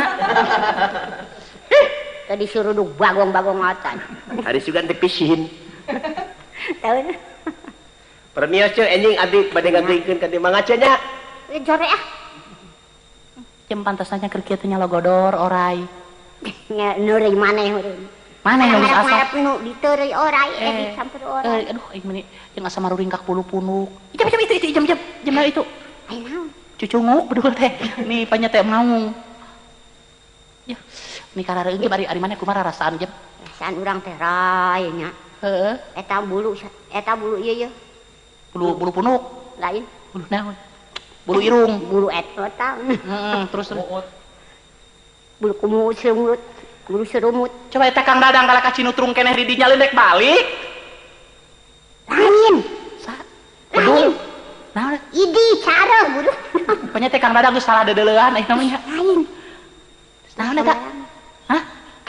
Tadi suruh duk bagong-bagong ngotan. Hari sugan teh pisihin. Tahu. Pada mios ceu enjing abdi bade ngageukeun ka dieu mangaceun nya. Jore ah. Jem pantasnya keur kieu teh nya logodor orai. Nya nureuy maneh urang. Mana yang geus asa? Ngarep nu diteureui orai eh Eh, dicampur orai. eh, aduh aing meni jeung asa maruringkak pulu-punuk. Ijam ijam itu itu ijam ijam. Ijam itu. Ai naon? Cucunguk bedul teh. Nih panya teh ngaung. Ya. Nih karareueung ge bari ari maneh kumaha rasaan jem? Rasaan urang teh rai nya. Heeh. Eta bulu eta bulu ieu ieu. Bulu bulu punuk. Lain Bulu naon? Bulu irung. bulu eta. Heeh, terus terus. Bulu kumut semut. Bulu serumut. Coba eta Kang Dadang kala ka Cinutrung keneh di dinya leundek balik. Lain. Sa. Bedul. Naon? Idi cara bulu. Panya teh Kang Dadang geus salah dedeleuan aing namanya. Lain. Naon eta? Hah?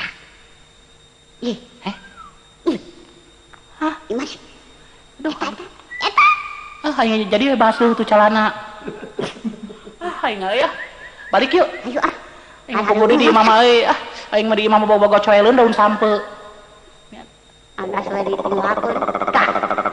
Ih, Eh? ih. Hah? Mas. Aduh. Eta. Ah, aing jadi basuh tuh calana. Ah, aing ya. Balik yuk. Ayo ah. Aing kudu di imam euy. Ah, aing mah di imam boga-boga coeleun daun sampe. Anda sudah ditungguakeun. Tah.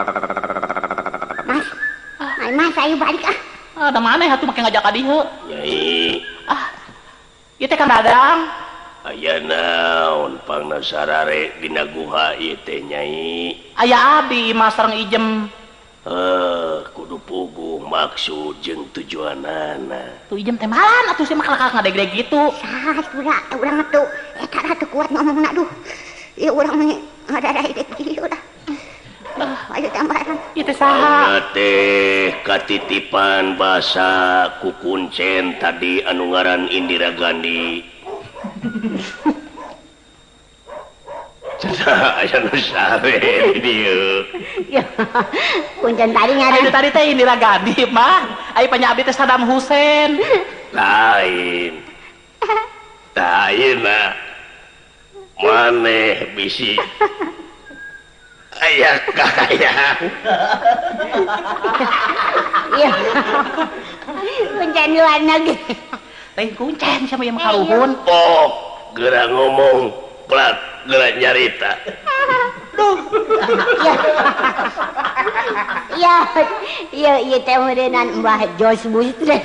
Mas. Ai Mas ayo balik ah. Ah, da maneh atuh make ngajak ka dieu. Nyai, Ah. Ieu teh Kang Dadang. aya naon pangna sarare dina guha ieu teh nyai? Aya abdi Mas sareng ijem. Eh, kudu puguh maksud jeung tujuanana. Tuh ijem teh malan atuh sih mah kalak ngadeg-deg gitu. Sah, urang urang atuh. Eta atuh kuat ngomongna duh. Ieu urang mah ngadada hidup ieu dah. Ayo tambahan. Ieu teh saha? teh katitipan basa kukuncen tadi anu ngaran Indira Gandhi. Cenah aya nu sare di dieu. Ya. Kuncen tadi Ayo ngaran. tadi teh Indira Gandhi mah. Ayo panya abdi teh Saddam Hussein. Lain. Tah ayeuna maneh bisi aya kaya. Iya. Kuncen luar negeri. Lain kuncen sama yang makaruhun. Pok geura ngomong plat geura nyarita. Iya. Iya, iya teh meureunnan Mbah George Bush teh.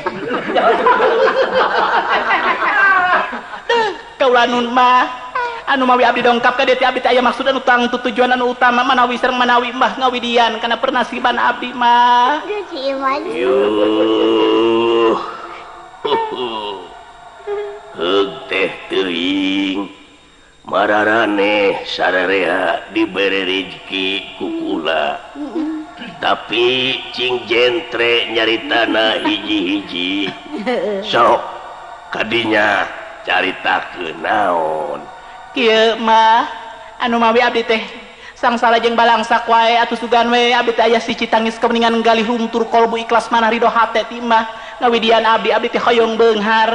Kaulah nun mah anu mawi abdi dongkap ka dieu teh abdi teh aya maksud anu tang tujuan anu utama manawi sareng manawi Mbah ngawidian kana pernasiban abdi mah. Si Iman. Yuh. heug teh teuing mararane sararea dibere rezeki kukula tapi cing jentre nyaritana hiji-hiji sok kadinya caritakeun naon kieu mah anu mawi abdi teh sangsara jeung balangsak wae atuh sugan we abdi teh aya siji tangis kepeningan galih luntur kolbu ikhlas manah ridho hate ti mah ngawidian abdi abdi teh hoyong beunghar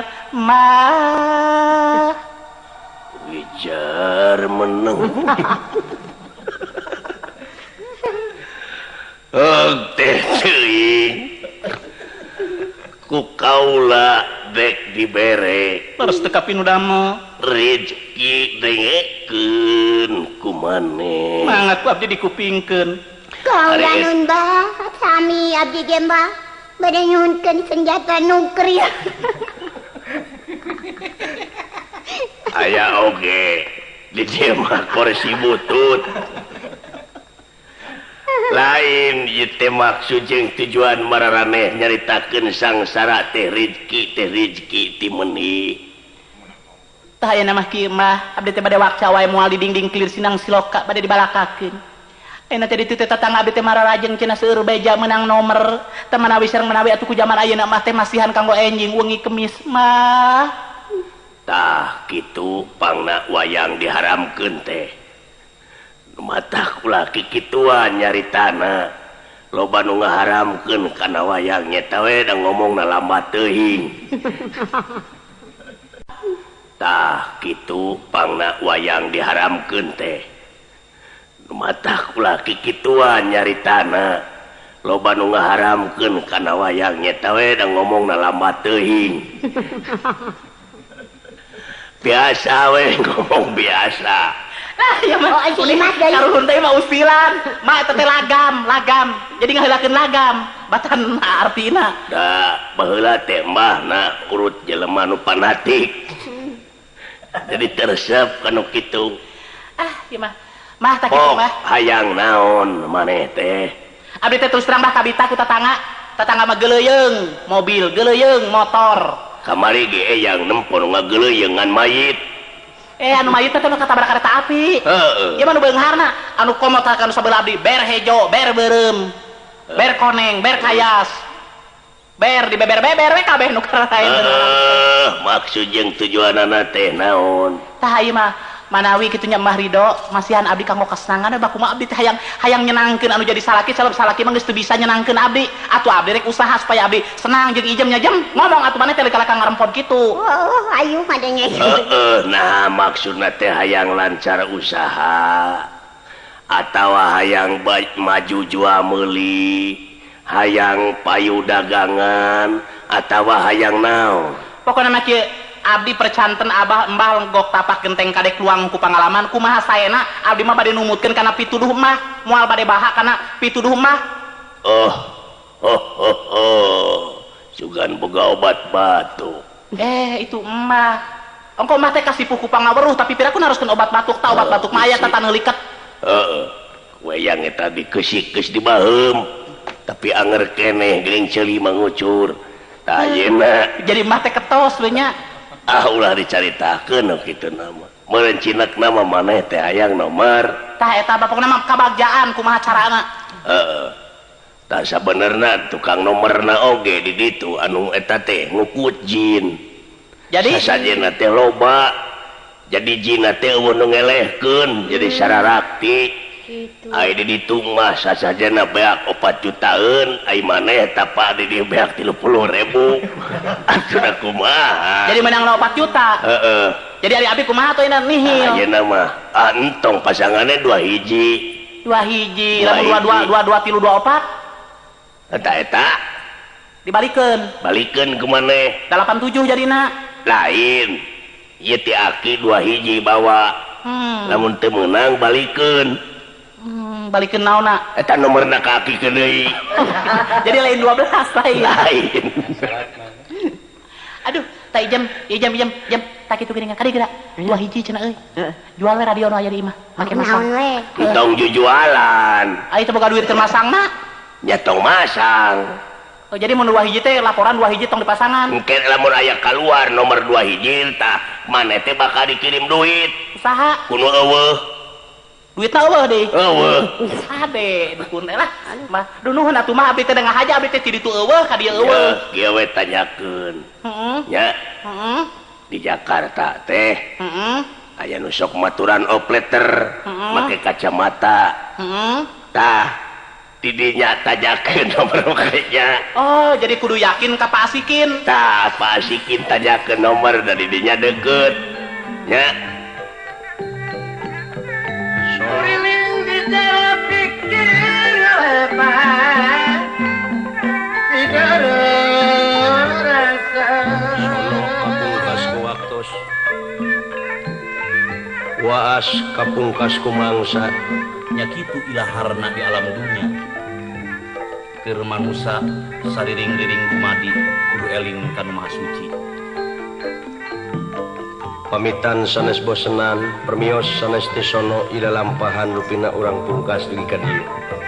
mah wijar meneng oh teh teuing ku kaula dek dibere terus teu kapinu damel rezeki dengekeun ku maneh mangat ku abdi dikupingkeun Kaula nun bah sami abdi ge mah bade nyuhunkeun senjata nuklir aya oge di dieu mah kursi butut lain ieu teh maksud jeung tujuan mararaneh nyaritakeun sangsara teh rezeki teh rezeki ti meuni tah aya mah kieu mah abdi teh bade wakca wae moal di dingding clear sinang siloka bade dibalakakeun ayeuna teh ditu teh tatangga abdi teh mararajeng cenah seueur beja menang nomer teh manawi sareng manawi atuh ku zaman ayeuna mah teh masihan kanggo enjing wengi kemis mah tah kitu pangna wayang diharamkeun teh matah kulaki kituan nyaritana loba nu ngaharamkeun kana wayang nyata we da ngomongna lambat teuing tah kitu pangna wayang diharamkeun teh matah kulaki kituan nyaritana loba nu ngaharamkeun kana wayang nyata we da ngomongna lambat teuing biasa we ngomong biasa nah ya mah oh si Mas deui karuhun teh mah usilan mah eta teh lagam lagam jadi ngaheulakeun lagam batan artina da baheula teh mah na urut jelema nu fanatik jadi teresep kanu kitu ah ya mah mah tak kitu mah hayang naon maneh teh abdi teh terus terang bah kabita ku tatangga tatangga mah geuleuyeng mobil geuleuyeng motor kamari ge eyang nempon ngageuleuyeungan mayit eh anu mayit teh nu katabrak kareta api heeh ieu mah nu beungharna anu komotakan sabelah abdi ber hejo ber beureum ber koneng ber kayas ber di beber-beber we kabeh nu karain heeh maksud jeung tujuanana teh naon tah ieu mah manawi kitu nya mah ridho masihan abdi kanggo kasenangan da kumaha abdi teh hayang hayang nyenangkeun anu jadi salaki sabab salaki mah geus teu bisa nyenangkeun abdi atuh abdi rek usaha supaya abdi senang jeung ijem nya jem ngomong atuh maneh teh kala kang ngarempon kitu oh ayu madanya heeh nah maksudna teh hayang lancar usaha atawa hayang maju jual meuli hayang payu dagangan atawa hayang naon pokona mah kieu abdi percanten abah embah lenggok tapak genteng kadek luang ku pangalaman kumaha saena abdi mah bade numutkeun kana pituduh mah moal bade baha kana pituduh mah oh oh oh oh sugan boga obat batuk eh itu emah engko mah teh kasih puku pangaweruh tapi piraku naroskeun obat batuk tah obat batuk mah aya tatan heuliket heeh wayang eta dikeusik-keus di baheum tapi anger keneh geuning ceuli mangucur tah ayeuna jadi mah teh ketos we nya ah ulah dicaritakeun kitu nama meureun cinek nama maneh teh hayang nomor tah eta pokona mah kabagjaan kumaha carana heeh tah sabenerna tukang nomorna oge di ditu anu eta teh ngukut jin jadi sasajeuna teh loba jadi jin teh eueuh nu ngelehkeun jadi sararakti gitu ai di ditu mah sasajana beak opat jutaan ai maneh tapa di dieu beak tilu puluh ribu atuh kumaha jadi menang opat juta heeh jadi ari abdi kumaha tuh ina nihil ayeuna mah ah entong pasangannya dua hiji dua hiji lamun dua dua dua dua tilu dua opat eta eta dibalikeun balikeun ke maneh delapan tujuh jadina lain ieu ti aki dua hiji bawa hmm. lamun teu meunang balikeun hmm, balikeun naonna eta nomorna ka aki deui jadi lain dua belas lain lain aduh tak jam jam jam jam tak kitu geuningan kadi geura dua hiji cenah euy jual we radio nu aya di imah make masang naon we entong jujualan ai teu boga duit keur masang mah nya tong masang Oh, jadi mun dua hiji teh laporan dua hiji tong dipasangan. Mungkin lamun aya keluar nomor dua hiji tah maneh teh bakal dikirim duit. Usaha. Kuno eueuh. Duitna eueuh deui. Eueuh. Ade dukun teh lah. Mah dunuhun atuh mah abdi teh dengah haja abdi teh ti ditu eueuh ka dieu eueuh. Ya, kieu we tanyakeun. Heeh. Nya. Heeh. Di Jakarta teh. Heeh. Aya nu sok maturan opleter, make kacamata. Heeh. Tah didinya tajakeun nomor kayaknya. Oh, jadi kudu yakin ka Pak Asikin. Tah Pak Asikin tajakeun nomor dari didinya deket. Nya. Soriling di dalam pikir lepas. Tidak ada rasa. Kapungkas ku waktos. Waas kapungkas ku mangsa. Nya kitu ilaharna di alam dunia. Keur manusia sariring-riring dumadi kudu eling kana Maha Suci. Pamitan sanes bosenan permios sanes tisono ila lampahan rupina urang pungkas dugi ka dieu.